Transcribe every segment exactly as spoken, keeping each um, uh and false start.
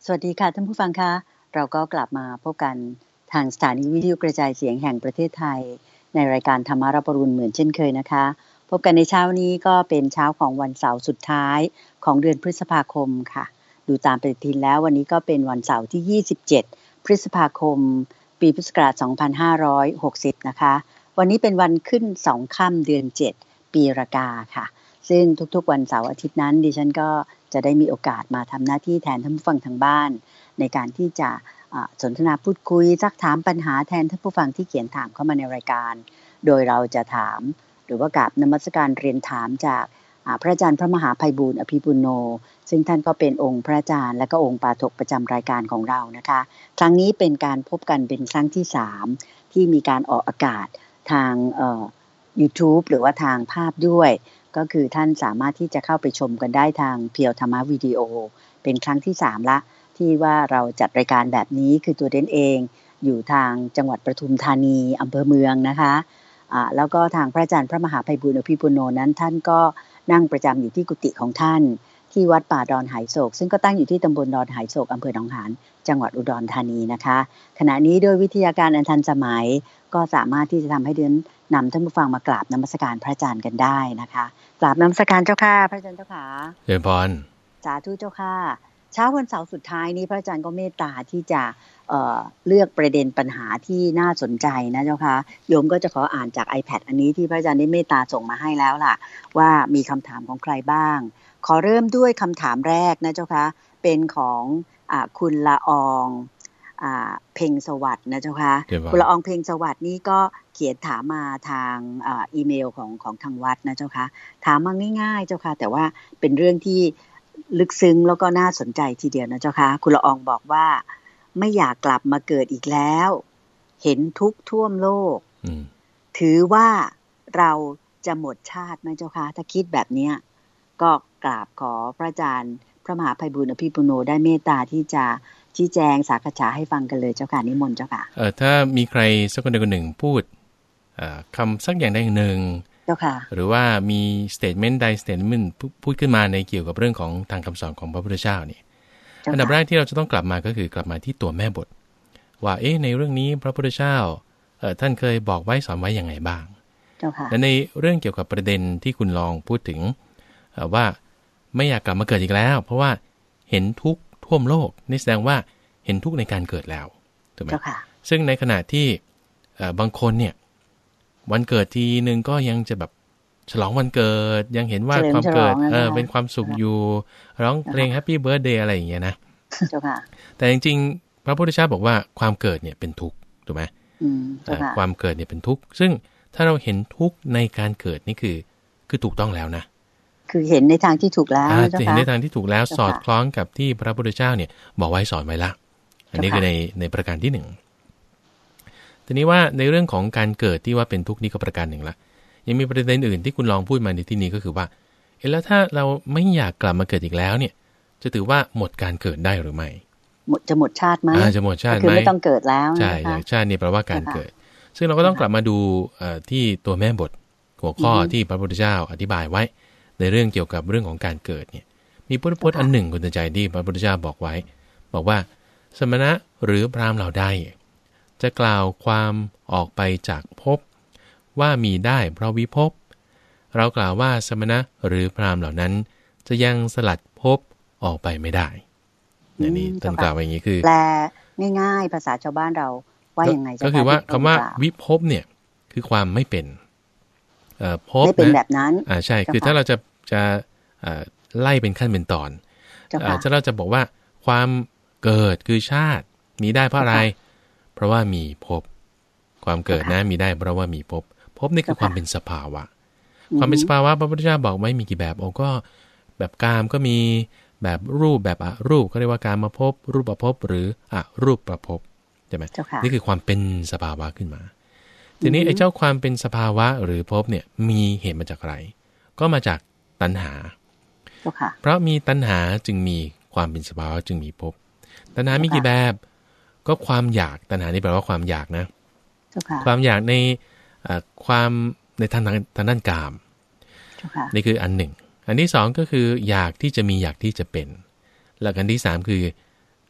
สวัสดีค่ะท่านผู้ฟังคะเราก็กลับมาพบกันทางสถานีวิทยุกระจายเสียงแห่งประเทศไทยในรายการธรรมารับอรุณเหมือนเช่นเคยนะคะพบกันในเช้านี้ก็เป็นเช้าของวันเสาร์สุดท้ายของเดือนพฤษภาคมค่ะดูตามปฏิทินแล้ววันนี้ก็เป็นวันเสาร์ที่ยี่สิบเจ็ดพฤษภาคมปีพุทธศักราชสองพันห้าร้อยหกสิบนะคะวันนี้เป็นวันขึ้นสองค่ำเดือนเจ็ดปีรากาค่ะซึ่งทุกๆวันเสาร์อาทิตย์นั้นดิฉันก็จะได้มีโอกาสมาทำหน้าที่แทนท่านผู้ฟังทางบ้านในการที่จะสนทนาพูดคุยซักถามปัญหาแทนท่านผู้ฟังที่เขียนถามเข้ามาในรายการโดยเราจะถามหรือว่ากราบนมัสการเรียนถามจากพระอาจารย์พระมหาไพบูลย์อภิปุโนซึ่งท่านก็เป็นองค์พระอาจารย์และก็องค์ปาฐกประจำรายการของเรานะคะครั้งนี้เป็นการพบกันเป็นครั้งที่สามที่มีการออกอากาศทางเอ่อ YouTube หรือว่าทางภาพด้วยก็คือท่านสามารถที่จะเข้าไปชมกันได้ทางเพียวธรรมวิดีโอเป็นครั้งที่สามละที่ว่าเราจัดรายการแบบนี้คือตัวเด่นเองอยู่ทางจังหวัดปทุมธานีอำเภอเมืองนะคะอ่าแล้วก็ทางพระอาจารย์พระมหาไพบูลย์อภิปุโนนั้นท่านก็นั่งประจำอยู่ที่กุฏิของท่านที่วัดป่าดอนหายโศกซึ่งก็ตั้งอยู่ที่ตำบลดอนหายโศกอำเภอหนองหานจังหวัดอุดรธานีนะคะขณะนี้โดยวิทยาการอันทันสมัยก็สามารถที่จะทำให้เดินนำท่านผู้ฟังมากราบนมัสการพระอาจารย์กันได้นะคะกราบนมัสการเจ้าค่ะพระอาจารย์เจ้าค่ะเจริญพรสาธุเจ้าค่ะเช้าวันเสาร์สุดท้ายนี้พระอาจารย์ก็เมตตาที่จะ เอ่อ เลือกประเด็นปัญหาที่น่าสนใจนะเจ้าค่ะโยมก็จะขออ่านจาก iPad อันนี้ที่พระอาจารย์ได้เมตตาส่งมาให้แล้วล่ะว่ามีคำถามของใครบ้างขอเริ่มด้วยคำถามแรกนะเจ้าค่ะเป็นของอ่าคุณละอองอ่าเพ็งสวัสดิ์นะเจ้าค่ะคุณละอองเพ็งสวัสดิ์นี่ก็เขียนถามมาทางอ่าอีเมลของของทางวัดนะเจ้าค่ะถามมาง่ายๆเจ้าค่ะแต่ว่าเป็นเรื่องที่ลึกซึ้งแล้วก็น่าสนใจทีเดียวนะเจ้าค่ะคุณละอองบอกว่าไม่อยากกลับมาเกิดอีกแล้วเห็นทุกข์ท่วมโลกถือว่าเราจะหมดชาติไหมเจ้าค่ะถ้าคิดแบบนี้ก็กราบขอพระอาจารย์พระมหาไพบูลย์อภิปุโนได้เมตตาที่จะชี้แจงสักษาให้ฟังกันเลยเจ้าค่ะนิมนต์เจ้าค่ะเออถ้ามีใครสักคนใดคนหนึ่งพูดคำสักอย่างใดอย่างหนึ่งหรือว่ามี statement ใด statement พูดขึ้นมาในเกี่ยวกับเรื่องของทางคำสอนของพระพุทธเจ้านี่อันดับแรกที่เราจะต้องกลับมาก็คือกลับมาที่ตัวแม่บทว่าเอ๊ะในเรื่องนี้พระพุทธเจ้าเอ่อท่านเคยบอกไว้สอนไว้อย่างไรบ้างและในเรื่องเกี่ยวกับประเด็นที่คุณลองพูดถึงว่าไม่อยากกลับมาเกิดอีกแล้วเพราะว่าเห็นทุกข์ท่วมโลกนี่แสดงว่าเห็นทุกข์ในการเกิดแล้วถูกไหมซึ่งในขณะที่บางคนเนี่ยวันเกิดทีนึงก็ยังจะแบบฉลองวันเกิดยังเห็นว่าความเกิดเออเป็นความสุขอยู่ร้องเพลง Happy Birthday อะไรอย่างเงี้ยนะแต่จริงๆพระพุทธเจ้าบอกว่าความเกิดเนี่ยเป็นทุกข์ถูกไหมความเกิดเนี่ยเป็นทุกข์ซึ่งถ้าเราเห็นทุกข์ในการเกิดนี่คือคือถูกต้องแล้วนะคือเห็นในทางที่ถูกแล้วจะเห็นในทางที่ถูกแล้วสอดคล้องกับที่พระพุทธเจ้าเนี่ยบอกไว้สอนไว้ละอันนี้คือในในประการที่หนึ่งทีนี้ว่าในเรื่องของการเกิดที่ว่าเป็นทุกข์นี่ก็ประการหนึ่งละยังมีประเด็นอื่นที่คุณลองพูดมาในที่นี้ก็คือว่าเอ๊ะแล้วถ้าเราไม่อยากกลับมาเกิดอีกแล้วเนี่ยจะถือว่าหมดการเกิดได้หรือไม่หมดจะหมดชาติไหมจะหมดชาติไหมคือไม่ต้องเกิดแล้วใช่ชาตินี่แปลว่าการเกิดซึ่งเราก็ต้องกลับมาดูที่ตัวแม่บทหัวข้อที่พระพุทธเจ้าอธิบายไว้ในเรื่องเกี่ยวกับเรื่องของการเกิดเนี่ยมีพุทธพจน์อันหนึ่งคุณใจที่พระพุทธเจ้าบอกไว้บอกว่าสมณะหรือพราหมณ์เหล่าใดจะกล่าวความออกไปจากภพว่ามีได้เพราะวิภพเรากล่าวว่าสมณะหรือพราหมณ์เหล่านั้นจะยังสลัดภพออกไปไม่ได้นี่นี่ท่านกล่าวอย่างนี้คือแปลง่ายๆภาษาชาวบ้านเราว่ายังไงก็คือว่าคำว่าวิภพเนี่ยคือความไม่เป็นเอ่อภพไม่เป็นแบบนั้นอ่าใช่คือถ้าเราจะจะไล่เป็นขั้นเป็นตอนถ้าเราจะบอกว่าความเกิดคือชาติมีได้เพราะอะไรเพราะว่ามีภพความเกิดนะมีได้เพราะว่ามีภพภพนี่คือความเป็นสภาวะความเป็นสภาวะพระพุทธเจ้าบอกไว้มีกี่แบบโอ้ก็แบบกามก็มีแบบรูปแบบอรูปก็เรียกว่าการมาภพรูปภพหรืออรูปประภพใช่ไหมนี่คือความเป็นสภาวะขึ้นมาทีนี้ไอ้เจ้าความเป็นสภาวะหรือภพเนี่ยมีเหตุมาจากอะไรก็มาจากตัณหาเพราะมีตัณหาจึงมีความเป็นสภาวะจึงมีภพตัณหามีกี่แบบก็ความอยากตัณหานี่แปลว่าความอยากนะความอยากในความในทางทางด้านกามนี่คืออันหนึ่งอันที่สองก็คืออยากที่จะมีอยากที่จะเป็นแล้วอันที่สามคือ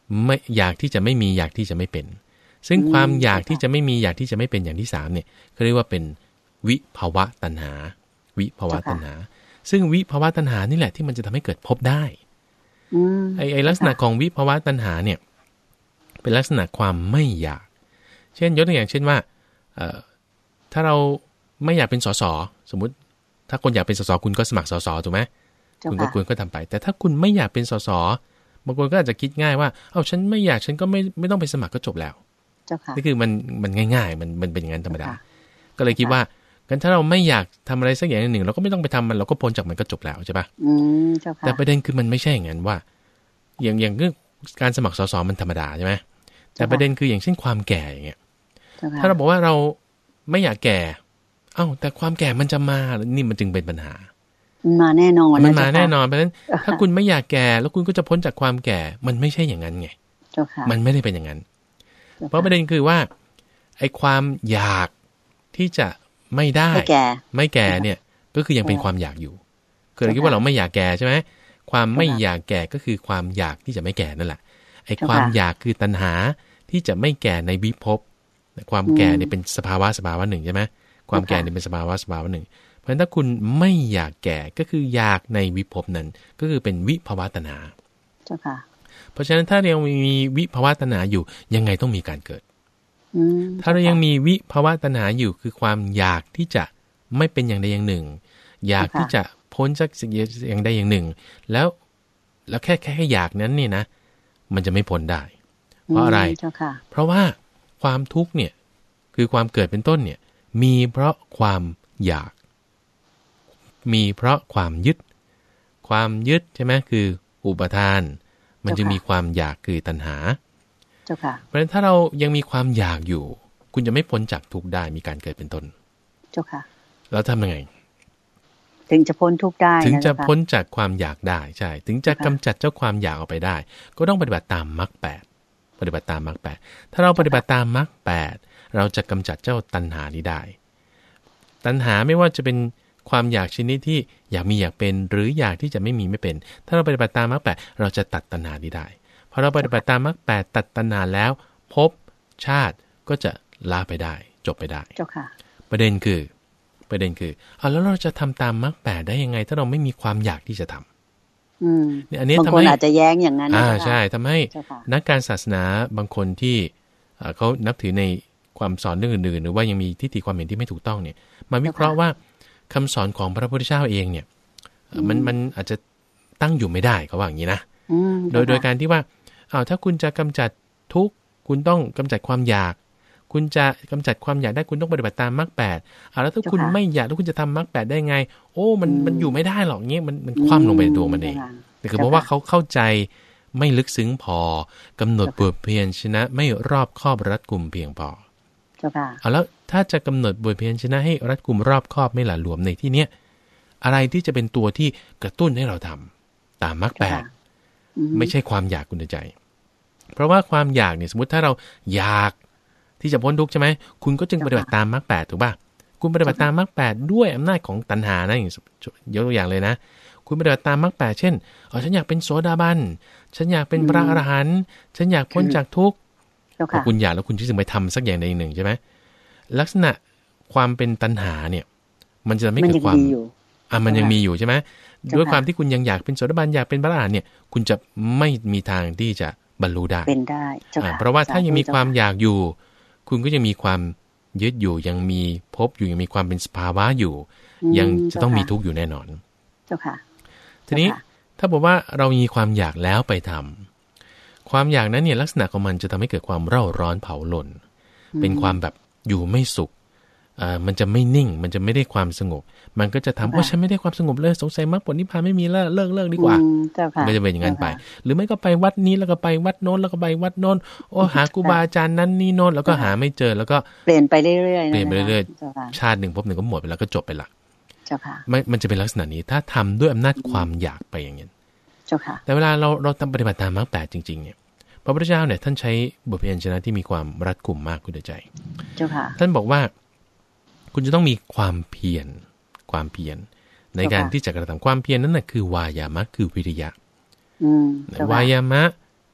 ไม่อยากที่จะไม่มีอยากที่จะไม่เป็นซึ่งความอยากที่จะไม่มีอยากที่จะไม่เป็นอย่างที่สามเนี่ยเขาเรียกว่าเป็นวิภวตัณหาวิภวตัณหาซึ่งวิภวตัณหานี่แหละที่มันจะทำให้เกิดภพได้ไอไอลักษณะของวิภวตัณหาเนี่ยเป็นลักษณะความไม่อยากเช่นยกตัวอย่างเช่นว่าเอ่อถ้าเราไม่อยากเป็นสสสมมุติถ้าคนอยากเป็นสสคุณก็สมัครสสถูกไหมคุณก็คุณก็ทำไปแต่ถ้าคุณไม่อยากเป็นสสบางคนก็อาจจะคิดง่ายว่าเอ้าฉันไม่อยากฉันก็ไม่ไม่ต้องไปสมัครก็จบแล้วนี่คือมันมันง่ายๆมันมันเป็นอย่างนั้นธรรมดาก็เลยคิดว่ากันถ้าเราไม่อยากทำอะไรสักอย่างหนึ่งเราก็ไม่ต้องไปทำมันเราก็พ้นจากมันก็จบแล้วใช่ปะแต่ประเด็นคือมันไม่ใช่อย่างนั้นว่าอย่างอย่างเรื่องการสมัครสสมันธรรมดาใช่ไหมแต่ประเด็นคืออย่างเช่นความแก่อย่างเงี้ยถ้าเราบอกว่าเราไม่อยากแก่เอ้าแต่ความแก่มันจะมานี่มันจึงเป็นปัญหามาแน่นอนมันมาแน่นอนเพราะฉะนั้นถ้าคุณไม่อยากแก่แล้วคุณก็จะพ้นจากความแก่มันไม่ใช่อย่างนั้นไงมันไม่ได้เป็นอย่างนั้นเพราะประเด็นคือว่าไอ้ความอยากที่จะไม่ได้ไม่แก่เนี่ยก็คือยังเป็นความอยากอยู่คือเราคิดว่าเราไม่อยากแก่ใช่ไหมความไม่อยากแก่ก็คือความอยากที่จะไม่แก่นั่นแหละไอ้ความอยากคือตัณหาที่จะไม่แก่ในวิภพความแก่เนี่ยเป็นสภาวะสภาวะหนึ่งใช่ไหมความแก่เนี่ยเป็นสภาวะสภาวะหนึ่งเพราะฉะนั้นถ้าคุณไม่อยากแก่ก็คืออยากในวิภพนั้นก็คือเป็นวิภวตัณหาเพราะฉะนั้นถ้าเรายังมีวิภวตัณหาอยู่ยังไงต้องมีการเกิดถ้าเรายังมีวิภวตัณหาอยู่คือความอยากที่จะไม่เป็นอย่างใดอย่างหนึ่งอยากที่จะพ้นจากสิ่งอย่างใดอย่างหนึ่งแล้วแล้วแค่แค่อยากนั้นเนี่ยนะมันจะไม่พ้นได้เพราะอะไรเพราะว่าความทุกข์เนี่ยคือความเกิดเป็นต้นเนี่ยมีเพราะความอยากมีเพราะความยึดความยึดใช่ไหมคืออุปทานมันจะมีความอยากคือตัณหาเพราะฉะนั้นถ้าเรายังมีความอยากอยู่คุณจะไม่พ้นจากทุกข์ได้มีการเกิดเป็นต้นเจ้าค่ะแล้วทำยังไงถึงจะพ้นทุกข์ได้ถึงจะพ้นจากความอยากได้ใช่ถึงจะกำจัดเจ้าความอยากออกไปได้ก็ต้องปฏิบัติตามมรรคแปดปฏิบัติตามมรรคแปดถ้าเราปฏิบัติตามมรรคแปดเราจะกำจัดเจ้าตัณหานี้ได้ตัณหาไม่ว่าจะเป็นความอยากชนิดที่อยากมีอยากเป็นหรืออยากที่จะไม่มีไม่เป็นถ้าเราปฏิบัติตามมรรคแปดเราจะตัดตัณหานี้ได้พอเราปฏิบัติตามมรรคแปดตัดตัณหาแล้วภพชาติก็จะลาไปได้จบไปได้เจ้าค่ะประเด็นคือประเด็นคือเอาแล้วเราจะทำตามมรรคแปดได้ยังไงถ้าเราไม่มีความอยากที่จะทำอืมเนี่ยอันนี้ทำให้บางคนอาจจะแย้งอย่างนั้นอ่าใช่ทำให้นักการศาสนาบางคนที่เขานับถือในความสอนเรื่องอื่นๆหรือว่ายังมีทิฏฐิความเห็นที่ไม่ถูกต้องเนี่ยมาวิเคราะห์ว่าคำสอนของพระพุทธเจ้าเองเนี่ยมันมันอาจจะตั้งอยู่ไม่ได้เขาว่าอย่างนี้นะโดยโดยการที่ว่าอ้าวถ้าคุณจะกำจัดทุกข์คุณต้องกำจัดความอยากคุณจะกำจัดความอยากได้คุณต้องปฏิบัติตามมรรคแปดอ่าแล้วถ้าคุณไม่อยากแล้วคุณจะทำมรรคแปดได้ไงโอ้มันมันอยู่ไม่ได้หรอกเงี้ยมันมันคว่ำลงไปในตัวมันเองแต่คือเพราะว่าเขาเข้าใจไม่ลึกซึ้งพอกำหนดบทเพียรชนะไม่รอบคอบรัดกุมเพียงพอเอาแล้วถ้าจะกำหนดบทเพียรชนะให้รัดกุมรอบคอบไม่หละหลวมในที่เนี้ยอะไรที่จะเป็นตัวที่กระตุ้นให้เราทำตามมรรคแปดไม่ใช่ความอยากคุณใจเพราะว่าความอยากเนี่ยสมมติถ้าเราอยากที่จะพ้นทุกข์ใช่ไหมคุณก็จึงปฏิบัติตามมรรคแปดถูกป่ะคุณปฏิบัติตามมรรคแปดด้วยอำนาจของตัณหานะอย่างยกตัวอย่างเลยนะคุณปฏิบัติตามมรรคแปดเช่นอ๋อฉันอยากเป็นโสดาบันฉันอยากเป็นพระอรหันต์ฉันอยากพ้นจากทุกข์พอคุณอยากแล้วคุณจึงไปทำสักอย่างใดอย่างหนึ่งใช่ไหมลักษณะความเป็นตัณหาเนี่ยมันจะไม่เกิดความอ่ะมันยังมีอยู่ใช่ไหมด้วยความที่คุณยังอยากเป็นโสดาบันอยากเป็นพระอรหันต์เนี่ยคุณจะไม่มีทางที่จะบรรลุได้เป็นได้เพราะว่าถ้ายังมีความอยากอยู่คุณก็ยังมีความยึดอยู่ยังมีภพอยู่ยังมีความเป็นสภาวะอยู่ยังจะต้องมีทุกข์อยู่แน่นอนเจ้าค่ะทีนี้ถ้าบอกว่าเรามีความอยากแล้วไปทำความอยากนั้นเนี่ยลักษณะของมันจะทำให้เกิดความเร่าร้อนเผาหล่นเป็นความแบบอยู่ไม่สุขอ่ามันจะไม่นิ่งมันจะไม่ได้ความสงบมันก็จะทำว่าฉันไม่ได้ความสงบเลยสงสัยมรรคผลนิพพานไม่มีแล้วเลิกเลิกดีกว่าก็จะเป็นอย่างนั้นไปหรือไม่ก็ไปวัดนี้แล้วก็ไปวัดโน้นแล้วก็ไปวัดโน้นโอ้หาครูบาอาจารย์นั้นนี่โน้นแล้วก็หาไม่เจอแล้วก็เปลี่ยนไปเรื่อยๆเปลี่ยนไปเรื่อยๆชาติหนึ่งพบหนึ่งก็หมดไปแล้วก็จบไปละเจ้าค่ะมันมันจะเป็นลักษณะนี้ถ้าทำด้วยอำนาจความอยากไปอย่างนี้เจ้าค่ะแต่เวลาเราเราทำปฏิบัติตามมรรคแปดจริงๆเนี่ยพระพุทธเจ้าเนี่ยท่านใช้บทเพียรชนะที่มีความรัดกุมมากคุณใจเจ้าค่ะท่านบอกว่าคุณจะต้องมีความเพียรความเพียรในการที่จะกระทำความเพียรนั้นน่ะคือวายามะคือวิริยะวายามะว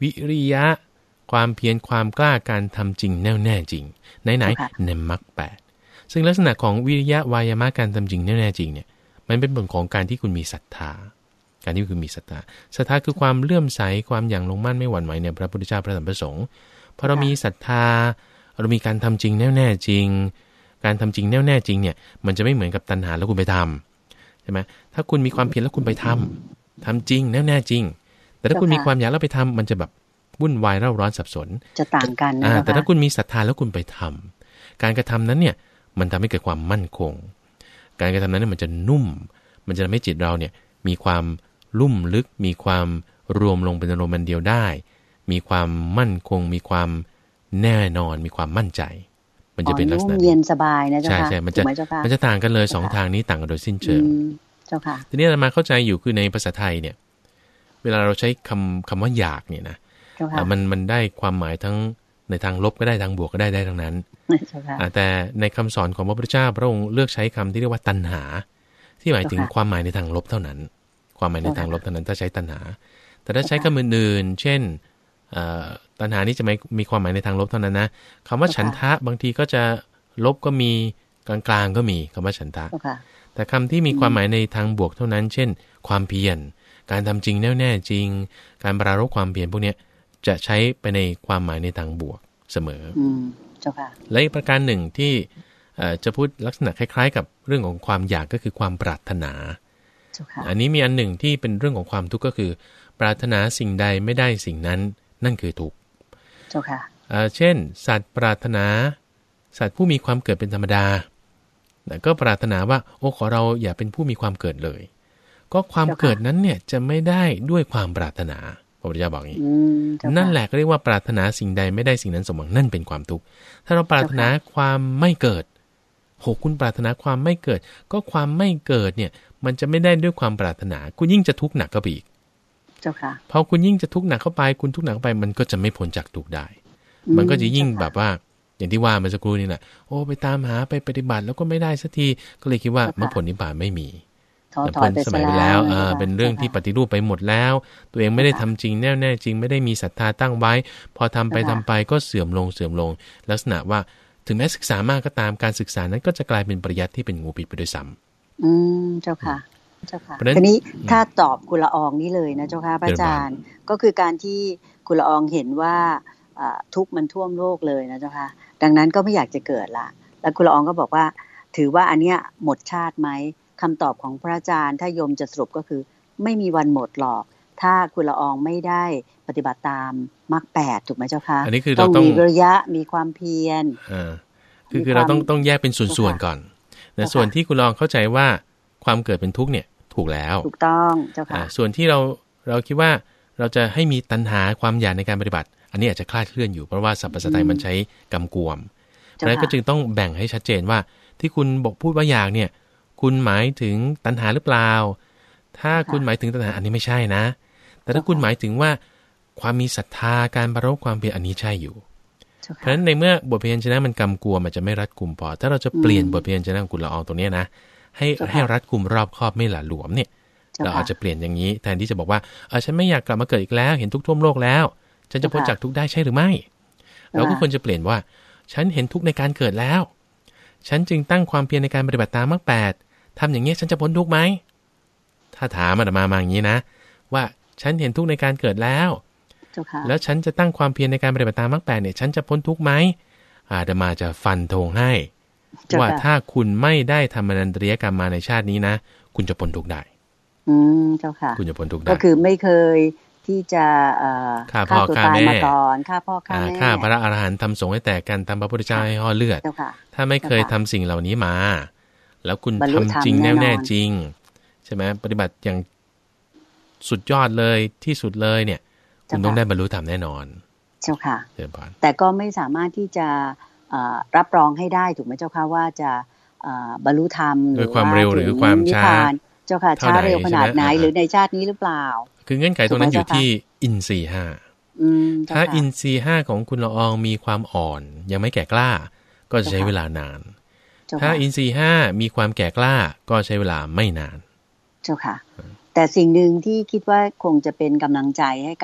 วิริยะความเพียรความกล้าการทำจริงแน่วแน่จริงไหนไหนในมรรคแปดซึ่งลักษณะของวิริยะวายามะการทำจริงแน่วแน่จริงเนี่ยมันเป็นผลของการที่คุณมีศรัทธาการที่คุณมีศรัทธาศรัทธาคือความเลื่อมใสความอย่างลงมั่นไม่หวั่นไหวในพระพุทธเจ้าพระธรรมพระสงฆ์พอเรามีศรัทธาเรามีการทำจริงแน่วแน่จริงการทำจริงแน่วแน่จริงเนี่ยมันจะไม่เหมือนกับตัณหาแล้วคุณไปทำใช่ไหมถ้าคุณมีความเพียรแล้วคุณไปทำทำจริงแน่วแน่จริงแต่ถ้าคุณมีความอยากแล้วไปทำมันจะแบบวุ่นวายเร่าร้อนสับสนจะต่างกันนะแต่ถ้าคุณมีศรัทธาแล้วคุณไปทำการกระทำนั้นเนี่ยมันทำให้เกิดความมั่นคงการกระทำนั้นมันจะนุ่มมันจะทำให้จิตเราเนี่ยมีความลุ่มลึกมีความรวมลงเป็นอารมณ์เดียวได้มีความมั่นคงมีความแน่นอนมีความมั่นใจมันจะเป็นลักษณะเย็นสบายนะเจ้าค่ะใช่ใช่มันจะมันจะต่างกันเลยสองทางนี้ต่างกันโดยสิ้นเชิงเจ้าค่ะทีนี้เรามาเข้าใจอยู่คือในภาษาไทยเนี่ยเวลาเราใช้คำคำว่าอยากเนี่ยนะมันมันได้ความหมายทั้งในทางลบก็ได้ทางบวกก็ได้ได้ทั้งนั้นแต่ในคำสอนของพระพุทธเจ้าพระองค์เลือกใช้คำที่เรียกว่าตัณหาที่หมายถึงความหมายในทางลบเท่านั้นความหมายในทางลบเท่านั้นถ้าใช้ตัณหาแต่ถ้าใช้คำอื่นๆเช่นตัณหานี้จะไม่มีความหมายในทางลบเท่านั้นนะคำว่าฉันทะบางทีก็จะลบก็มีกลางๆก็มีคำว่าฉันทะแต่คำที่มีความหมายในทางบวกเท่านั้นเช่นความเพียรการทำจริงแน่วแน่จริงการปรารภความเพียรพวกนี้จะใช้ไปในความหมายในทางบวกเสมออืมเจ้าค่ะและอีกประการหนึ่งที่จะพูดลักษณะคล้ายๆกับเรื่องของความอยากก็คือความปรารถนาอันนี้มีอันหนึ่งที่เป็นเรื่องของความทุกข์ก็คือปรารถนาสิ่งใดไม่ได้สิ่งนั้นนั่นคือทุกข์เจ้าค่ะเช่นสัตว์ปรารถนาสัตว์ผู้มีความเกิดเป็นธรรมดาก็ปรารถนาว่าโอ้ขอเราอย่าเป็นผู้มีความเกิดเลยก็ความเกิดนั้นเนี่ยจะไม่ได้ด้วยความปรารถนาพระพุทธเจ้าบอกอย่างนี้นั่นแหละก็เรียกว่าปรารถนาสิ่งใดไม่ได้สิ่งนั้นสมหวังนั่นเป็นความทุกข์ถ้าเราปรารถนาความไม่เกิดโหคุณปรารถนาความไม่เกิดก็ความไม่เกิดเนี่ยมันจะไม่ได้ด้วยความปรารถนาคุณยิ่งจะทุกข์หนักเข้าไปอีกเจ้าค่ะพอคุณยิ่งจะทุกข์หนักเข้าไปคุณทุกข์หนักเข้าไปมันก็จะไม่พ้นจากทุกข์ได้มันก็จะยิ่งแบบว่าอย่างที่ว่าเมื่อสักครู่นี่แหละโอ้ไปตามหาไปปฏิบัติแล้วก็ไม่ได้สักทีก็เลยคิดว่ามรรคผลนิพพานไม่มีพ้นสมัยไปแล้วเออเป็นเรื่องที่ปฏิรูปไปหมดแล้วตัวเองไม่ได้ทำจริงแน่แน่จริงไม่ได้มีศรัทธาตั้งไว้พอทำไปทำไปก็เสื่อมลงเสื่อมลงลักษณะว่าถึงแม้ศึกษามากก็ตามการศึกษานั้นก็จะกลายเป็นปริยัติที่เป็นงูปิดไปด้วยซ้ำอืมเจ้าค่ะเจ้าค่ะทีนี้ถ้าตอบคุณละอองนี้เลยนะเจ้าค่ะพระอาจารย์ก็คือการที่คุณละอองเห็นว่าทุกข์มันท่วมโลกเลยนะเจ้าค่ะดังนั้นก็ไม่อยากจะเกิดละแล้วคุณละอองก็บอกว่าถือว่าอันเนี้ยหมดชาติไหมคำตอบของพระอาจารย์ถ้าโยมจะสรุปก็คือไม่มีวันหมดหรอกถ้าคุณละอองไม่ได้ปฏิบัติตามมรรคแปดถูกไหมเจ้าคะอันนี้คือเราต้องมีวิริยะมีความเพียรอ่าคือคือเราต้องต้องแยกเป็นส่วนๆก่อนในส่วนที่คุณละอองเข้าใจว่าความเกิดเป็นทุกข์เนี่ยถูกแล้วถูกต้องเจ้าค่ะส่วนที่เราเราคิดว่าเราจะให้มีตัณหาความอยากในการปฏิบัติอันนี้อาจจะคลาดเคลื่อนอยู่เพราะว่าสัพพสัตย์มันใช้กำกวมเพราะฉะนั้นก็จึงต้องแบ่งให้ชัดเจนว่าที่คุณบอกพูดว่าอยากเนี่ยคุณหมายถึงตัณหาหรือเปล่าถ้าคุณหมายถึงตัณหาอันนี้ไม่ใช่นะแต่ถ้าคุณหมายถึงว่าความมีศรัทธาการปรารภความเพียรอันนี้ใช่อยู่เพราะฉะนั้นในเมื่อบทพยัญชนะมันกำกวมมันจะไม่รัดกุมพอถ้าเราจะเปลี่ยนบทพยัญชนะของคุณละอองตรงนี้นะให้ให้รัดกุมรอบครอบไม่หละหลวมเนี่ยเราอาจจะเปลี่ยนอย่างนี้แทนที่จะบอกว่าเออฉันไม่อยากกลับมาเกิดอีกแล้วเห็นทุกข์ท่วมโลกแล้วฉันจะพ้นจากทุกข์ได้ใช่หรือไม่เราก็ควรจะเปลี่ยนว่าฉันเห็นทุกข์ในการเกิดแล้วฉันจึงตั้งความเพียรในการปฏิบัติตามมรรคแปดทำอย่างนี้ฉันจะพ้นทุกข์ไหมถ้าถามอาตมามาอย่างนี้นะว่าฉันเห็นทุกข์ในการเกิดแล้วแล้วฉันจะตั้งความเพียรในการปฏิบัติตามมรรคแปดเนี่ยฉันจะพ้นทุกข์ไหมอาตมาจะฟันธงให้ว่าถ้าคุณไม่ได้ทำอนันตริยกรรมมาในชาตินี้นะคุณจะพ้นทุกข์ได้อืมเจ้าค่ะคุณจะพ้นทุกข์ได้ก็คือไม่เคยที่จะฆ่าพ่อฆ่าแม่มาก่อนฆ่าพ่อฆ่าแม่ฆ่าพระอรหันต์ทำสงฆ์ให้แตกกันทำพระพุทธเจ้าให้ห่อเลือดถ้าไม่เคยทำสิ่งเหล่านี้มาแล้วคุณทำจริงแน่แน่จริงใช่ไหมปฏิบัติอย่างสุดยอดเลยที่สุดเลยเนี่ยคุณต้องได้บรรลุธรรมแน่นอนเจ้าค่ะแต่ก็ไม่สามารถที่จะรับรองให้ได้ถูกไหมเจ้าค่ะว่าจะบรรลุธรรมโดยความเร็วหรือความช้าเจ้าค่ะช้าเร็วขนาดไหนหรือในชาตินี้หรือเปล่าคือเงื่อนไขตรงนั้นอยู่ที่อินทรีย์ห้าถ้าอินทรีย์ห้าของคุณละอองมีความอ่อนยังไม่แก่กล้าก็จะใช้เวลานานถ้าอินทรีย์ห้ามีความแก่กล้าก็ใช้เวลาไม่นานเจ้าค่ะแต่สิ่งหนึ่งที่คิดว่าคงจะเป็นกำลังใจให้กับ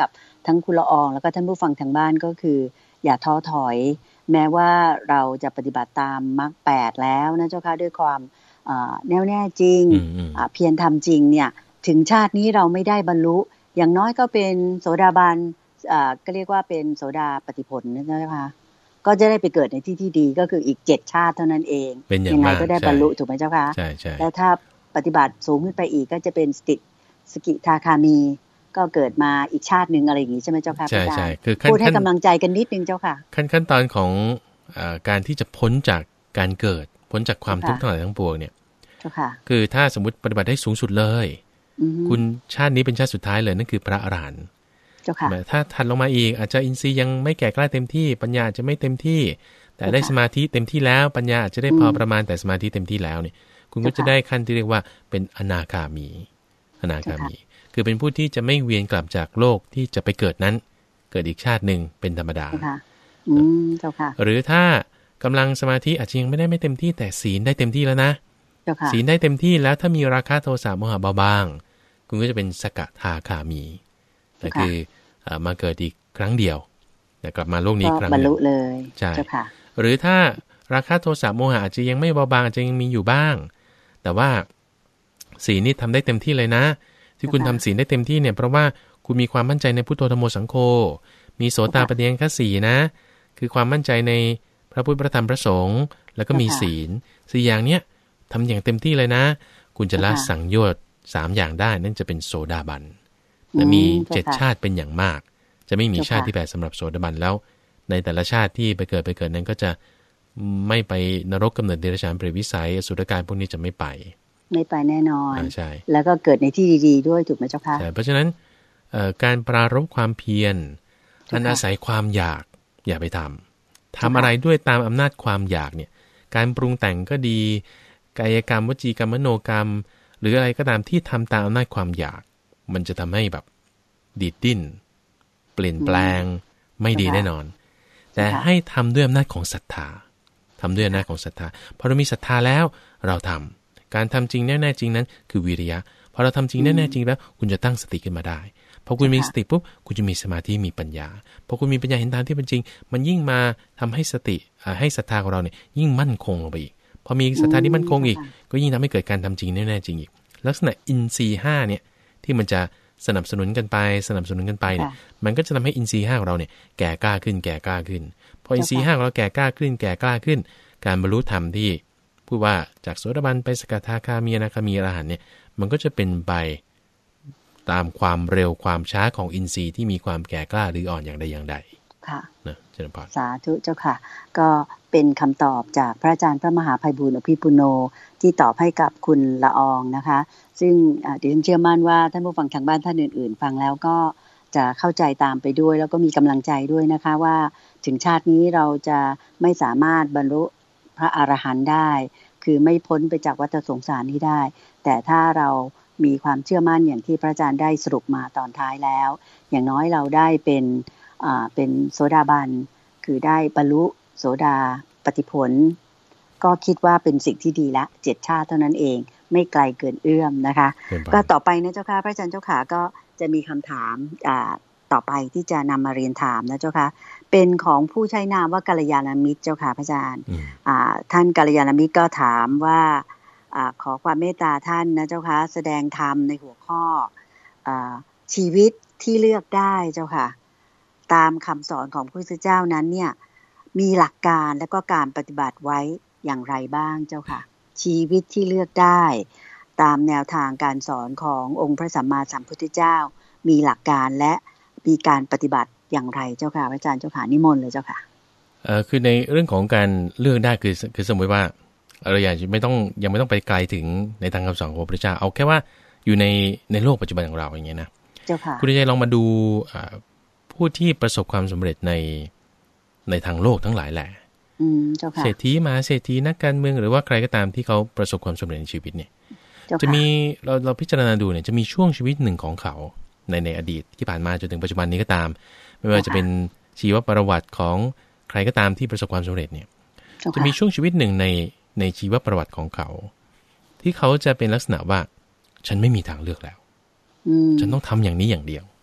ทั้งคุณละอองแล้วก็ท่านผู้ฟังทางบ้านก็คืออย่าท้อถอยแม้ว่าเราจะปฏิบัติตามมรรคแปดแล้วนะเจ้าค่ะด้วยความแน่วแน่จริงเพียรทำจริงเนี่ยถึงชาตินี้เราไม่ได้บรรลุอย่างน้อยก็เป็นโสดาบันก็เรียกว่าเป็นโสดาปฏิผลนะเจ้าค่ะก็จะได้ไปเกิดในที่ที่ดีก็คืออีกเจ็ดชาติเท่านั้นเองยังไงก็ได้บรรลุถูกไหมเจ้าค่ะใช่ใช่แล้วถ้าปฏิบัติสูงขึ้นไปอีกก็จะเป็นสติสกิทาคามีก็เกิดมาอีกชาติหนึ่งอะไรอย่างนี้ใช่ไหมเจ้าค่ะใช่ใช่คือพูดให้กำลังใจกันนิดนึงเจ้าค่ะขั้นขั้นตอนของการที่จะพ้นจากการเกิดพ้นจากความทุกข์ทั้งหลายทั้งปวงเนี่ยเจ้าค่ะคือถ้าสมมติปฏิบัติได้สูงสุดเลยคุณชาตินี้เป็นชาติสุดท้ายเลยนั่นคือพระอรหันต์เจ้าค่ะถ้าถัดลงมาอีกอาจจะอินทรีย์ยังไม่แก่กล้าเต็มที่ปัญญาจะไม่เต็มที่แต่ได้สมาธิเต็มที่แล้วปัญญาอาจจะได้พอประมาณแต่สมาธิเต็มที่แล้วเนี่ยคุณก็จะได้ขั้นที่เรียกว่าเป็นอนาคามีอนาคามีคือเป็นผู้ที่จะไม่เวียนกลับจากโลกที่จะไปเกิดนั้นเกิดอีกชาติหนึ่งเป็นธรรมดาหรือถ้ากำลังสมาธิอาจจะยังไม่ได้ไม่เต็มที่แต่ศีลได้เต็มที่แล้วนะศีลได้เต็มที่แล้วถ้ามีราคะโทสะโมหะเบาบางคุณก็จะเป็นสกทาคามีนั่นคือมาเกิดอีกครั้งเดียวแต่กลับมาโลกนี้ครั้งเดียวบรรลุเลยใช่หรือถ้าราคะโทสะโมหะอาจจะยังไม่เบาบางอาจจะยังมีอยู่บ้างแต่ว่าศีลนี่ทำได้เต็มที่เลยนะที่คุณทำศีลได้เต็มที่เนี่ยเพราะว่าคุณมีความมั่นใจในพุทโธธัมโมสังโฆมีโสตาปัฏฐังคสี่นะคือความมั่นใจในพระพุทธพระธรรมพระสงฆ์แล้วก็มีศีลสี่อย่างเนี้ยทำอย่างเต็มที่เลยนะคุณจะละสังโยชน์สามอย่างได้นั่นจะเป็นโสดาบันและมีเจ็ดชาติเป็นอย่างมากจะไม่มีชาติที่แปดสำหรับโสดาบันแล้วในแต่ละชาติที่ไปเกิดไปเกิดนั้นก็จะไม่ไปนรกกำเนิดเดรัจฉานเปรตวิสัยอสุรกายพวกนี้จะไม่ไปไม่ไปแน่นอนใช่แล้วก็เกิดในที่ดีๆด้วยถูกไหมเจ้าค่ะใช่เพราะฉะนั้นการปรารภความเพียรอันอาศัยความอยากอย่าไปทำทำอะไรด้วยตามอำนาจความอยากเนี่ยการปรุงแต่งก็ดีกายกรรมวจีกรรมมโนกรรมหรืออะไรก็ตามที่ทำตามอำนาจความอยากมันจะทำให้แบบดีดดิ้นเปลี่ยนแปลงไม่ดีแน่นอนแต่ให้ทำด้วยอำนาจของศรัทธาทำด้วยอำนาจของศรัทธาพอเรามีศรัทธาแล้วเราทำการทำจริงแน่ๆจริงนั้นคือวิริยะพอเราทำจริงแน่ๆจริงแล้วคุณจะตั้งสติขึ้นมาได้พอคุณมีสติปุ๊บคุณจะมีสมาธิมีปัญญาพอคุณมีปัญญาเห็นตามที่เป็นจริงมันยิ่งมาทำให้สติให้ศรัทธาของเราเนี่ยยิ่งมั่นคงลงไปอีกพอมีศรัทธาที่มั่นคงอีกก็ยิ่งทำให้เกิดการทำจริงแน่ๆจริงอีกลักษณะอินทรีย์ห้าเนี่ยที่มันจะสนับสนุนกันไปสนับสนุนกันไปเนี่ยมันก็จะทำให้อินทรีย์ห้าของเราเนี่ยแก่กล้าขึ้นแก่กล้าขึ้นพออินทรีย์ห้าของเราแก่กล้าขึ้นแก่กล้าขึ้นการบรรลุธรรมที่พูดว่าจากโสดาบันไปสกทาคามีอนาคามีอรหันต์เนี่ยมันก็จะเป็นไปตามความเร็วความช้าของอินทรีย์ที่มีความแก่กล้าหรืออ่อนอย่างใดอย่างใดค่ะนะเจริญพรสาธุเจ้าค่ะก็เป็นคำตอบจากพระอาจารย์พระมหาไพบูลย์อภิปุโนที่ตอบให้กับคุณละอองนะคะซึ่งดิฉันเชื่อมั่นว่าท่านผู้ฟังทางบ้านท่านอื่นๆฟังแล้วก็จะเข้าใจตามไปด้วยแล้วก็มีกำลังใจด้วยนะคะว่าถึงชาตินี้เราจะไม่สามารถบรรลุพระอรหันต์ได้คือไม่พ้นไปจากวัฏสงสารนี้ได้แต่ถ้าเรามีความเชื่อมั่นอย่างที่พระอาจารย์ได้สรุปมาตอนท้ายแล้วอย่างน้อยเราได้เป็นอ่าเป็นโสดาบันคือได้บรรลุโสดาปฏิผลก็คิดว่าเป็นสิ่งที่ดีละเจ็ดชาติเท่านั้นเองไม่ไกลเกินเอื้อมนะคะก็ต่อไปนะเจ้าค่ะพระอาจารย์เจ้าค่ะก็จะมีคำถามอ่าต่อไปที่จะนำมาเรียนถามนะเจ้าค่ะเป็นของผู้ใช้นามว่ากัลยาณมิตรเจ้าค่ะพระอาจารย์อ่าท่านกัลยาณมิตรก็ถามว่าอ่าขอความเมตตาท่านนะเจ้าค่ะแสดงธรรมในหัวข้ออ่าชีวิตที่เลือกได้เจ้าค่ะตามคำสอนของพระพุทธเจ้านั้นเนี่ยมีหลักการและก็การปฏิบัติไว้อย่างไรบ้างเจ้าค่ะชีวิตที่เลือกได้ตามแนวทางการสอนขององค์พระสัมมาสัมพุทธเจ้ามีหลักการและมีการปฏิบัติอย่างไรเจ้าค่ะพระอาจารย์เจ้าค่ะนิมนต์เลยเจ้าค่ะเอ่อคือในเรื่องของการเลือกได้คือคือสมมติว่าเราอยากไม่ต้องยังไม่ต้องไปไกลถึงในทางคำสอนของพระพุทธเจ้าเอาแค่ว่าอยู่ในในโลกปัจจุบันของเราอย่างเงี้ยนะเจ้าค่ะคุณใจลองมาดูผู้ที่ประสบความสำเร็จในในทางโลกทั้งหลายแหละเศรษฐีมหาเศรษฐีนักการเมืองหรือว่าใครก็ตามที่เขาประสบความสำเร็จในชีวิตเนี่ยจะมีเราเราพิจารณาดูเนี่ยจะมีช่วงชีวิตหนึ่งของเขาในในอดีตที่ผ่านมาจนถึงปัจจุบันนี้ก็ตามไม่ว่าจะเป็นชีวประวัติของใครก็ตามที่ประสบความสำเร็จเนี่ยจะมีช่วงชีวิตหนึ่งในในชีวประวัติของเขาที่เขาจะเป็นลักษณะว่าฉันไม่มีทางเลือกแล้วฉันต้องทำอย่างนี้อย่างเดียว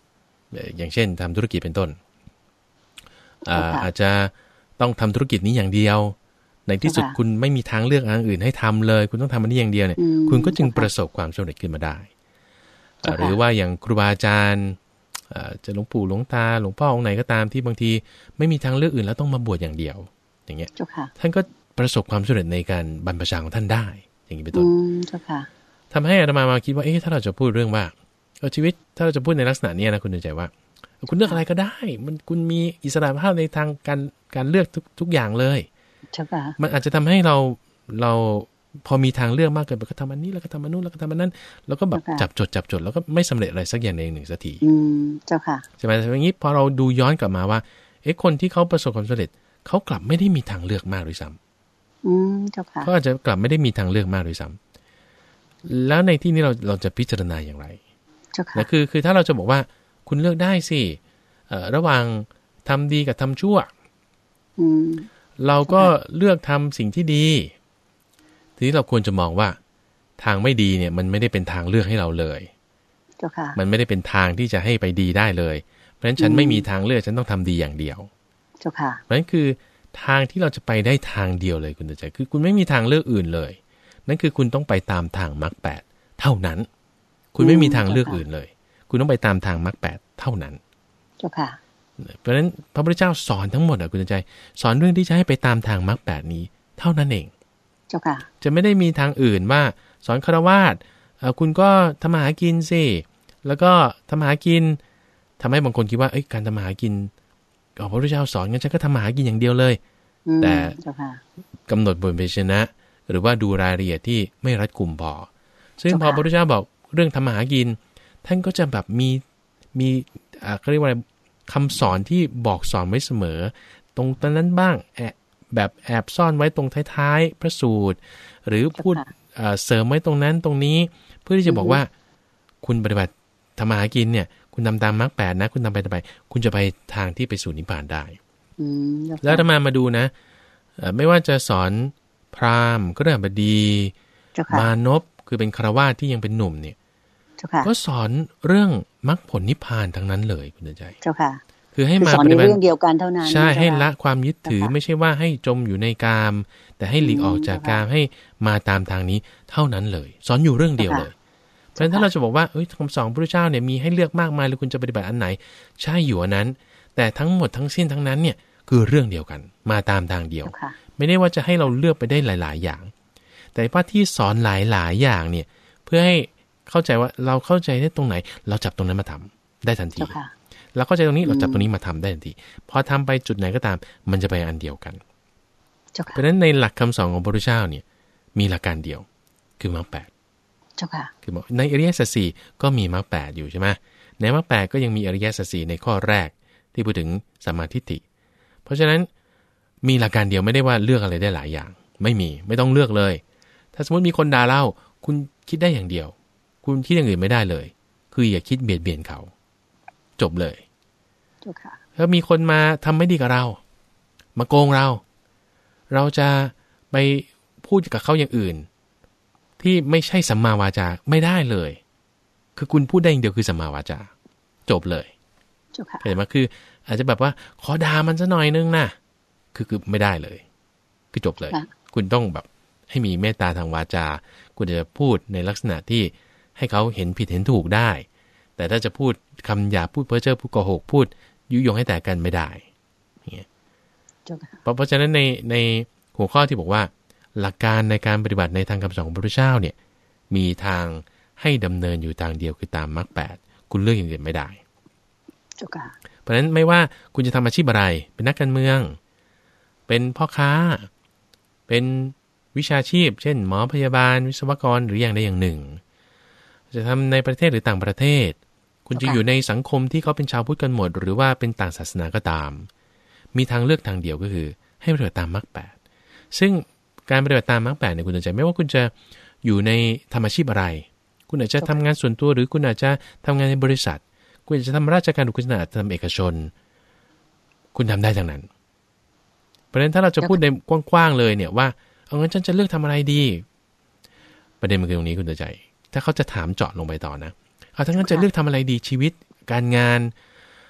อย่างเช่นทำธุรกิจเป็นต้น อา, อาจจะต้องทำธุรกิจนี้อย่างเดียวในที่สุดคุณไม่มีทางเลือกอย่างอื่นให้ทำเลยคุณต้องทำมันนี้อย่างเดียวเนี่ยคุณก็จึงประสบความสำเร็จขึ้นมาได้หรือว่าอย่างครูบาอาจารย์จะหลวงปู่หลวงตาหลวงพ่อองค์ไหนก็ตามที่บางทีไม่มีทางเลือกอื่นแล้วต้องมาบวชอย่างเดียวอย่างเงี้ยท่านก็ประสบความสำเร็จในการบรรพชาของท่านได้อย่างนี้เป็นต้นทำให้อาตมามาคิดว่าเอ๊ะถ้าเราจะพูดเรื่องว่าชีวิตถ้าเราจะพูดในลักษณะนี้นะคุณใจว่าคุณเลือกอะไรก็ได้มันคุณมีอิสระภาพในทางการการเลือกทุกทุกอย่างเลยมันอาจจะทำให้เราเราพอมีทางเลือกมากเกินไปก็ทำอันนี้แล้วก็ทำอันนู้นแล้วก็ทำอันนั้นแล้วก็แบบจับจดจับจดแล้วก็ไม่สำเร็จอะไรสักอย่างใดหนึ่งสักทีเจ้าค่ะใช่ไหมอย่างนี้พอเราดูย้อนกลับมาว่าเอ๊ะคนที่เขาประสบความสำเร็จเขากลับไม่ได้มีทางเลือกมากด้วยซ้ำเขาอาจจะกลับไม่ได้มีทางเลือกมากด้วยซ้ำแล้วในที่นี้เราเราจะพิจารณาอย่างไรและคือคือถ้าเราจะบอกว่าคุณเลือกได้สิระหว่างทำดีกับทำชั่วเราก็เลือกทำสิ่งที่ดีทีนี้เราควรจะมองว่าทางไม่ดีเนี่ยมันไม่ได้เป็นทางเลือกให้เราเลยมันไม่ได้เป็นทางที่จะให้ไปดีได้เลยเพราะฉะนั้นฉันไม่มีทางเลือกฉันต้องทำดีอย่างเดียวเพราะฉะนั้นคือทางที่เราจะไปได้ทางเดียวเลยคุณใจคือคุณไม่มีทางเลือกอื่นเลยนั่นคือคุณต้องไปตามทางมรรคแปดเท่านั้นคุณไม่มีทางเลือกอื่นเลยคุณต้องไปตามทางมรรคแปดเท่านั้นเพราะฉะนั้นพระพุทธเจ้าสอนทั้งหมดอ่ะคุณใจสอนเรื่องที่จะให้ไปตามทางมรรคแปดนี้เท่านั้นเองจะไม่ได้มีทางอื่นว่าสอนฆราวาสคุณก็ทำมาหากินสิแล้วก็ทำมาหากินทำให้บางคนคิดว่าการทำมาหากินพระพุทธเจ้าสอนงั้นฉันก็ทำมาหากินอย่างเดียวเลยแต่กำหนดบทเภชนะหรือว่าดูรายละเอียดที่ไม่รัดกุมพอซึ่งพอพระพุทธเจ้าบอกเรื่องทำมาหากินท่านก็จะแบบมีมีเขาเรียกว่าคำสอนที่บอกสอนไว้เสมอตรงตอนนั้นบ้างแอบแบบแอบซ่อนไว้ตรงท้ายๆพระสูตรหรือพูดเสริมไว้ตรงนั้นตรงนี้เพื่อที่จะบอกว่าคุณปฏิบัติทำมาหากินเนี่ยคุณทำตามมรรคแปดนะคุณทำไปทำไปคุณจะไปทางที่ไปสู่นิพพานได้แล้วถ้ามามาดูนะไม่ว่าจะสอนพราหมณ์ก็ได้บดีมานพคือเป็นฆราวาสที่ยังเป็นหนุ่มเนี่ยก็สอนเรื่องมรรคผลนิพพานทั้งนั้นเลยคุณใจเจ้าค่ะคือให้มาปฏิบัติเรื่องเดียวกันเท่านั้นใช่ให้ละความยึดถือไม่ใช่ว่าให้จมอยู่ในกามแต่ให้หลีกออกจากกามให้มาตามทางนี้เท่านั้นเลยสอนอยู่เรื่องเดียวเลยเพราะฉะนั้นถ้าเราจะบอกว่าเอ้ยคำสอนพระพุทธเจ้าเนี่ยมีให้เลือกมากมายเลยคุณจะปฏิบัติอันไหนใช่อยู่อันนั้นแต่ทั้งหมดทั้งสิ้นทั้งนั้นเนี่ยคือเรื่องเดียวกันมาตามทางเดียวไม่ได้ว่าจะให้เราเลือกไปได้หลายๆอย่างแต่ว่าที่สอนหลายๆอย่างเนี่ยเพื่อให้เข้าใจว่าเราเข้าใจได้ตรงไหนเราจับตรงนั้นมาทำได้ทันทีเราเข้าใจตรงนี้เราจับตรงนี้มาทำได้ทันทีพอทำไปจุดไหนก็ตามมันจะไปอันเดียวกันเพราะฉะนั้นในหลักคำสอนของพระพุทธเจ้าเนี่ยมีหลักการเดียวคือมรรคแปดคือในอริยสัจสี่ก็มีมรรคแปดอยู่ใช่ไหมในมรรคแปดก็ยังมีอริยสัจสี่ในข้อแรกที่พูดถึงสัมมาทิฏฐิเพราะฉะนั้นมีหลักการเดียวไม่ได้ว่าเลือกอะไรได้หลายอย่างไม่มีไม่ต้องเลือกเลยถ้าสมมติมีคนด่าเราคุณคิดได้อย่างเดียวคุณคิดอย่างอื่นไม่ได้เลยคืออย่าคิดเบียดเบียนเขาจบเลยถ้ามีคนมาทำไม่ดีกับเรามาโกงเราเราจะไปพูดกับเขาอย่างอื่นที่ไม่ใช่สัมมาวาจาไม่ได้เลยคือคุณพูดได้อย่างเดียวคือสัมมาวาจาจบเลยเห็นไหมคืออาจจะแบบว่าขอด่ามันซะหน่อยนึงนะคือคือไม่ได้เลยคือจบเลยคุณต้องแบบให้มีเมตตาทางวาจาคุณจะพูดในลักษณะที่ให้เขาเห็นผิดเห็นถูกได้แต่ถ้าจะพูดคำหยาบพูดเพ้อเจ้อพูดโกหกพูดยุยงให้แตกกันไม่ได้เนี่ยเพราะเพราะฉะนั้นในในหัวข้อที่บอกว่าหลักการในการปฏิบัติในทางคำสอนของพระพุทธเจ้าเนี่ยมีทางให้ดำเนินอยู่ทางเดียวคือตามมรรคแปดคุณเลือกอย่างอื่นไม่ได้เพราะฉะนั้นไม่ว่าคุณจะทำอาชีพอะไรเป็นนักการเมืองเป็นพ่อค้าเป็นวิชาชีพเช่นหมอพยาบาลวิศวกรหรืออย่างใดอย่างหนึ่งจะทำในประเทศหรือต่างประเทศคุณจะอยู่ในสังคมที่เขาเป็นชาวพุทธกันหมดหรือว่าเป็นต่างศาสนาก็ตามมีทางเลือกทางเดียวก็คือให้ปฏิบัติตามมรรคแปดซึ่งการปฏิบัติตามมรรคแปดเนี่ยคุณจะไม่ว่าคุณจะอยู่ในทำอาชีพอะไรคุณอาจจะทำงานส่วนตัวหรือคุณอาจจะทำงานในบริษัทคุณอาจจะทำราชการหรือคุณอาจจะทำเอกชนคุณทำได้ทั้งนั้นเพราะฉะนั้นถ้าเราจะพูดในกว้างๆเลยเนี่ยว่าเอางั้นฉันจะเลือกทำอะไรดีประเด็นมันคือตรงนี้คุณใจถ้าเขาจะถามเจาะลงไปต่อนะเอาทั้งนั้นจะเลือกทำอะไรดีชีวิตการงาน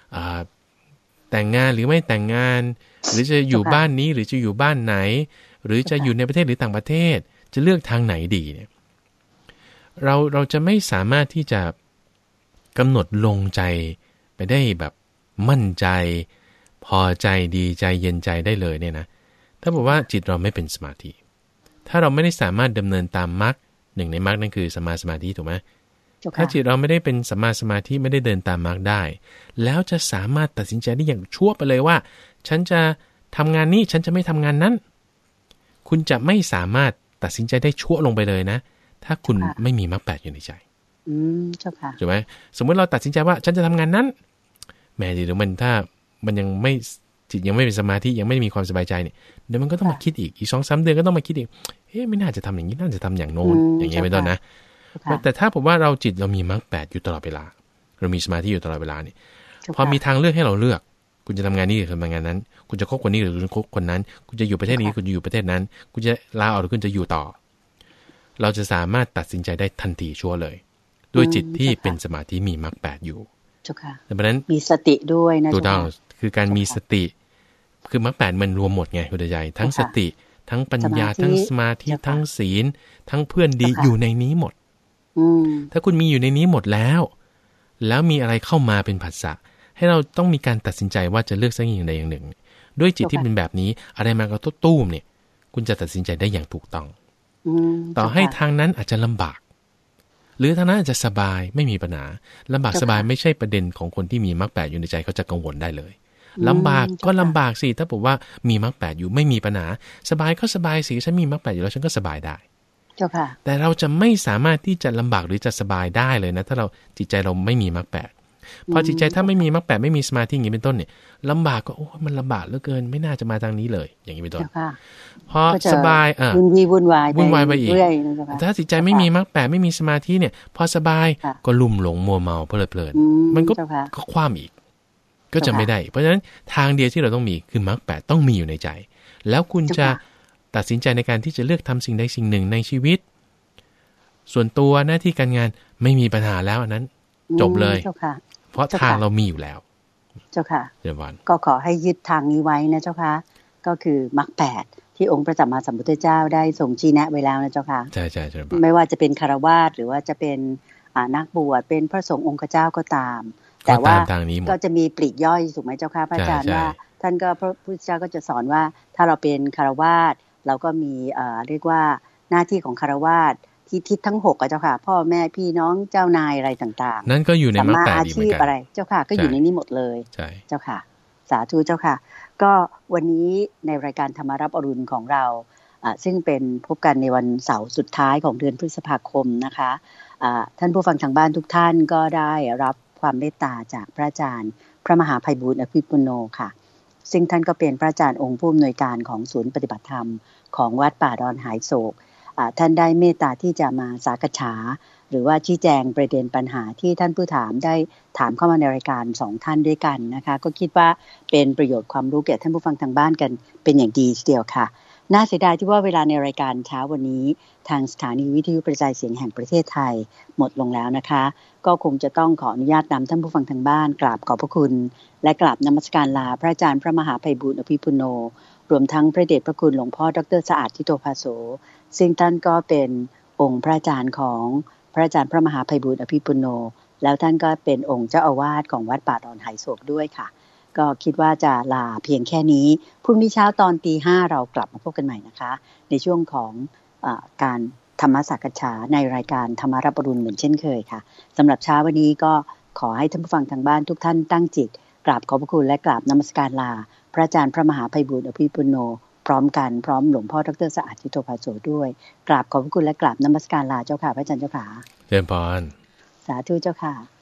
แต่งงานหรือไม่แต่งงานหรือจะอยู่บ้านนี้หรือจะอยู่บ้านไหนหรือจะอยู่ในประเทศหรือต่างประเทศจะเลือกทางไหนดีเนี่ยเราเราจะไม่สามารถที่จะกำหนดลงใจไปได้แบบมั่นใจพอใจดีใจเย็นใจได้เลยเนี่ยนะถ้าบอกว่าจิตเราไม่เป็นสมาธิถ้าเราไม่ได้สามารถดำเนินตามมรรคหนึ่งในมรรคนั่นคือสัมมาสมาธิถูกไหมถ้าจิตเราไม่ได้เป็นสัมมาสมาธิไม่ได้เดินตามมรรคได้แล้วจะสามารถตัดสินใจได้อย่างชั่วไปเลยว่าฉันจะทำงานนี้ฉันจะไม่ทำงานนั้นคุณจะไม่สามารถตัดสินใจได้ชั่วลงไปเลยนะถ้าคุณไม่มีมรรคแปดอยู่ในใจอืมเจ้าค่ะถูกไหมสมมติเราตัดสินใจว่าฉันจะทำงานนั้นแม้เดี๋ยวมันถ้ามันยังไม่จิตยังไม่เป็นสมาธิยังไม่มีความสบายใจเนี่ยเดี๋ยวมันก็ต้องมาคิดอีกอีกสองสามเดือนก็ต้องมาคิดอีกเฮ้ยไม่น่าจะทำอย่างนี้น่าจะทำอย่างโน้นอย่างเงี้ยเป็นต้นนะแต่ถ้าผมว่าเราจิตเรามีมรรคแปดอยู่ตลอดเวลาเรามีสมาธิอยู่ตลอดเวลาเนี่ยพอมีทางเลือกให้เราเลือกคุณจะทำงานนี้หรือทำงานนั้นคุณจะคบคนนี้หรือคุณคบคนนั้นคุณจะอยู่ประเทศนี้คุณจะอยู่ประเทศนั้นคุณจะลาออกหรือคุณจะอยู่ต่อเราจะสามารถตัดสินใจได้ทันทีชัวร์เลยด้วยจิตที่เป็นสมาธิมีมรรคแปดอยู่ดังนั้นมีสติด้วยนะถูกต้องคือการมีสติคือมรรคแปดมันรวมหมดไงคุณใจทั้งสติทั้งปัญญาทั้งสมาธิทั้งศีลทั้งเพื่อนดีอยู่ในนี้หมดถ้าคุณมีอยู่ในนี้หมดแล้วแล้วมีอะไรเข้ามาเป็นผัสสะให้เราต้องมีการตัดสินใจว่าจะเลือกสักอย่างใดอย่างหนึ่งด้วยจิตที่เป็นแบบนี้อะไรมากระตุ้ตุ้มเนี่ยคุณจะตัดสินใจได้อย่างถูกต้องต่อให้ทางนั้นอาจจะลำบากหรือทางนั้นอาจจะสบายไม่มีปัญหาลำบากสบายไม่ใช่ประเด็นของคนที่มีมรรคแปดอยู่ในใจเขาจะกังวลได้เลยลำบากก็ลำบากสิถ้าบอกว่ามีมรรคแปดอยู่ไม่มีปัญหาสบายก็สบายสิฉันมีมรรคแปดอยู่แล้วฉันก็สบายได้แต่เราจะไม่สามารถที่จะลำบากหรือจะสบายได้เลยนะถ้าเราจิตใจเราไม่มีมรรคแปดพอจิตใจถ้าไม่มีมรรคแปดไม่มีสมาธิอย่างนี้เป็นต้นเนี่ยลำบากก็โอ้มันลำบากเหลือเกินไม่น่าจะมาทางนี้เลยอย่างนี้เป็นต้นพอสบายอ่ะวุ่นวายวุ่นวายไปอีกถ้าจิตใจไม่มีมรรคแปดไม่มีสมาธิเนี่ยพอสบายก็ลุ่มหลงมัวเมาเพลิดเพลินมันก็ก็คว่ำอีกก็จะไม่ได้เพราะฉะนั้นทางเดียวที่เราต้องมีคือมรรคแปดต้องมีอยู่ในใจแล้วคุณจะตัดสินใจในการที่จะเลือกทำสิ่งใดสิ่งหนึ่งในชีวิตส่วนตัวหน้าที่การงานไม่มีปัญหาแล้วอันนั้นจบเลยเพราะทางเรามีอยู่แล้วเจ้าค่ะก็ขอให้ยึดทางนี้ไว้นะเจ้าค่ะก็คือมรรคแปดที่องค์พระสัมมาสัมพุทธเจ้าได้ทรงชี้แนะไว้แล้วนะเจ้าค่ะใช่ใช่ใช่ไม่ว่าจะเป็นฆราวาสหรือว่าจะเป็นนักบวชเป็นพระสงฆ์องค์เจ้าก็ตามแต่ว่าก็จะมีปลีกย่อยถูกไหมเจ้าค่ะพระอาจารย์ว่าท่านก็พระพุทธเจ้าก็จะสอนว่าถ้าเราเป็นฆราวาสเราก็มีเรียกว่าหน้าที่ของฆราวาสที่ทิศทั้งหกอะเจ้าค่ะพ่อแม่พี่น้องเจ้านายอะไรต่างๆนั่นก็อยู่ในมรรคแปดดีเหมือนกันอะไรเจ้าค่ะก็อยู่ในนี้หมดเลยเจ้าค่ะสาธุเจ้าค่ะก็วันนี้ในรายการธรรมารับอรุณของเราซึ่งเป็นพบกันในวันเสาร์สุดท้ายของเดือนพฤษภาคมนะคะท่านผู้ฟังทางบ้านทุกท่านก็ได้รับความเมตตาจากพระอาจารย์พระมหาไพบูลย์อภิปุโนค่ะซึ่งท่านก็เป็นพระอาจารย์องค์ผู้อำนวยการของศูนย์ปฏิบัติธรรมของวัดป่าดอนหายโศกท่านได้เมตตาที่จะมาสักษาหรือว่าชี้แจงประเด็นปัญหาที่ท่านผู้ถามได้ถามเข้ามาในรายการสองท่านด้วยกันนะคะก็คิดว่าเป็นประโยชน์ความรู้แก่ท่านผู้ฟังทางบ้านกันเป็นอย่างดีทีเดียวค่ะน่าเสียดายที่ว่าเวลาในรายการเช้าวันนี้ทางสถานีวิทยุกระจายเสียงแห่งประเทศไทยหมดลงแล้วนะคะก็คงจะต้องขออนุญาตนำท่านผู้ฟังทางบ้านกราบขอบพระคุณและกราบนมัสการลาพระอาจารย์พระมหาไพบูลย์อภิปุโนรวมทั้งพระเดชพระคุณหลวงพ่อดร.สะอาดทิโตภาโสซึ่งท่านก็เป็นองค์พระอาจารย์ของพระอาจารย์พระมหาไพบูลย์อภิปุโนแล้วท่านก็เป็นองค์เจ้าอาวาสของวัดป่าดอนหายโศกด้วยค่ะก็คิดว่าจะลาเพียงแค่นี้พรุ่งนี้เช้าตอนตีห้าเรากลับมาพบกันใหม่นะคะในช่วงของอ่าการธรรมสักษาในรายการธรรมารับอรุณเหมือนเช่นเคยค่ะสำหรับเช้าวันนี้ก็ขอให้ท่านผู้ฟังทางบ้านทุกท่านตั้งจิตกราบขอบพระคุณและกราบนมัสการลาพระอาจารย์พระมหาไพบูลย์อภิปุโนพร้อมกันพร้อมหลวงพ่อดร.สะอาดทิโตภาโสด้วยกราบขอบพระคุณและกราบนมัสการลาเจ้าค่ะพระอาจารย์เจ้าค่ะเจริญพรสาธุเจ้าค่ะ